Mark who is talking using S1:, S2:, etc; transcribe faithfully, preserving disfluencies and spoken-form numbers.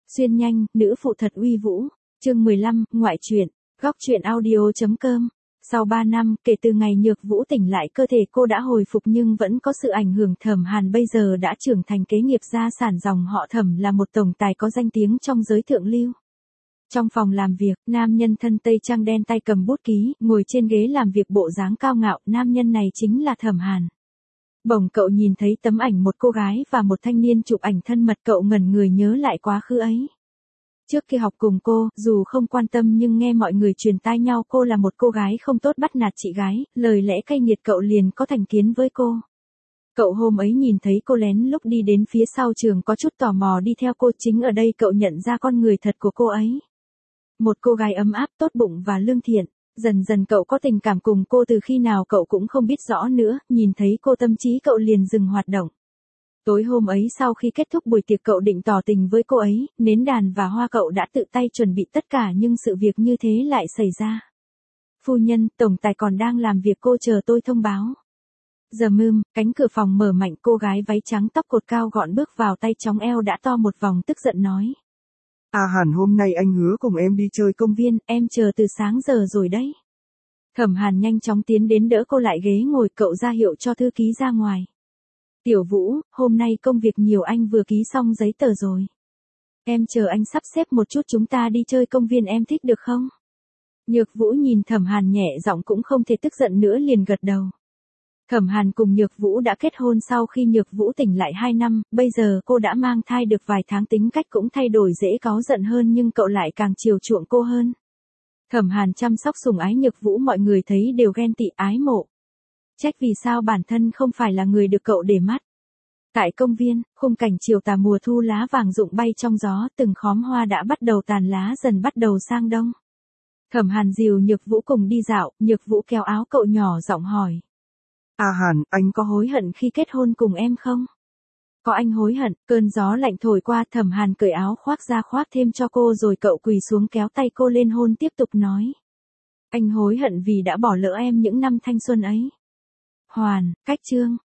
S1: Xuyên nhanh, nữ phụ thật uy vũ. Chương mười lăm, ngoại truyện. Góc truyện audio.com. Sau ba năm, kể từ ngày Nhược Vũ tỉnh lại cơ thể cô đã hồi phục nhưng vẫn có sự ảnh hưởng. Thẩm Hàn bây giờ đã trưởng thành, kế nghiệp gia sản dòng họ Thẩm là một tổng tài có danh tiếng trong giới thượng lưu. Trong phòng làm việc, nam nhân thân tây trang đen tay cầm bút ký, ngồi trên ghế làm việc bộ dáng cao ngạo, nam nhân này chính là Thẩm Hàn. Bỗng cậu nhìn thấy tấm ảnh một cô gái và một thanh niên chụp ảnh thân mật, cậu ngẩn người nhớ lại quá khứ ấy. Trước khi học cùng cô, dù không quan tâm nhưng nghe mọi người truyền tai nhau cô là một cô gái không tốt, bắt nạt chị gái, lời lẽ cay nghiệt, cậu liền có thành kiến với cô. Cậu hôm ấy nhìn thấy cô lén lúc đi đến phía sau trường có chút tò mò đi theo cô, chính ở đây cậu nhận ra con người thật của cô ấy. Một cô gái ấm áp, tốt bụng và lương thiện. Dần dần cậu có tình cảm cùng cô, từ khi nào cậu cũng không biết rõ nữa, nhìn thấy cô tâm trí cậu liền dừng hoạt động. Tối hôm ấy sau khi kết thúc buổi tiệc cậu định tỏ tình với cô ấy, nến đàn và hoa cậu đã tự tay chuẩn bị tất cả nhưng sự việc như thế lại xảy ra. Phu nhân, tổng tài còn đang làm việc, cô chờ tôi thông báo. Giờ mưm, cánh cửa phòng mở mạnh, cô gái váy trắng tóc cột cao gọn bước vào, tay chóng eo đã to một vòng, tức giận nói.
S2: À Hàn, hôm nay anh hứa cùng em đi chơi công viên,
S1: em chờ từ sáng giờ rồi đấy. Thẩm Hàn nhanh chóng tiến đến đỡ cô lại ghế ngồi, cậu ra hiệu cho thư ký ra ngoài. Tiểu Vũ, hôm nay công việc nhiều, anh vừa ký xong giấy tờ rồi. Em chờ anh sắp xếp một chút, chúng ta đi chơi công viên, em thích được không? Nhược Vũ nhìn Thẩm Hàn nhẹ giọng, cũng không thể tức giận nữa, liền gật đầu. Thẩm Hàn cùng Nhược Vũ đã kết hôn sau khi Nhược Vũ tỉnh lại hai năm, bây giờ cô đã mang thai được vài tháng, tính cách cũng thay đổi, dễ cáu giận hơn nhưng cậu lại càng chiều chuộng cô hơn. Thẩm Hàn chăm sóc sủng ái Nhược Vũ, mọi người thấy đều ghen tị ái mộ. Trách vì sao bản thân không phải là người được cậu để mắt. Tại công viên, khung cảnh chiều tà mùa thu, lá vàng rụng bay trong gió, từng khóm hoa đã bắt đầu tàn lá, dần bắt đầu sang đông. Thẩm Hàn dìu Nhược Vũ cùng đi dạo, Nhược Vũ kéo áo cậu nhỏ giọng hỏi.
S2: À Hàn, anh có hối hận
S1: khi kết hôn cùng em không? Có, anh hối hận. Cơn gió lạnh thổi qua, Thẩm Hàn cởi áo khoác ra khoác thêm cho cô rồi cậu quỳ xuống kéo tay cô lên hôn, tiếp tục nói. Anh hối hận vì đã bỏ lỡ em những năm thanh xuân ấy. Hoàn, cách chương.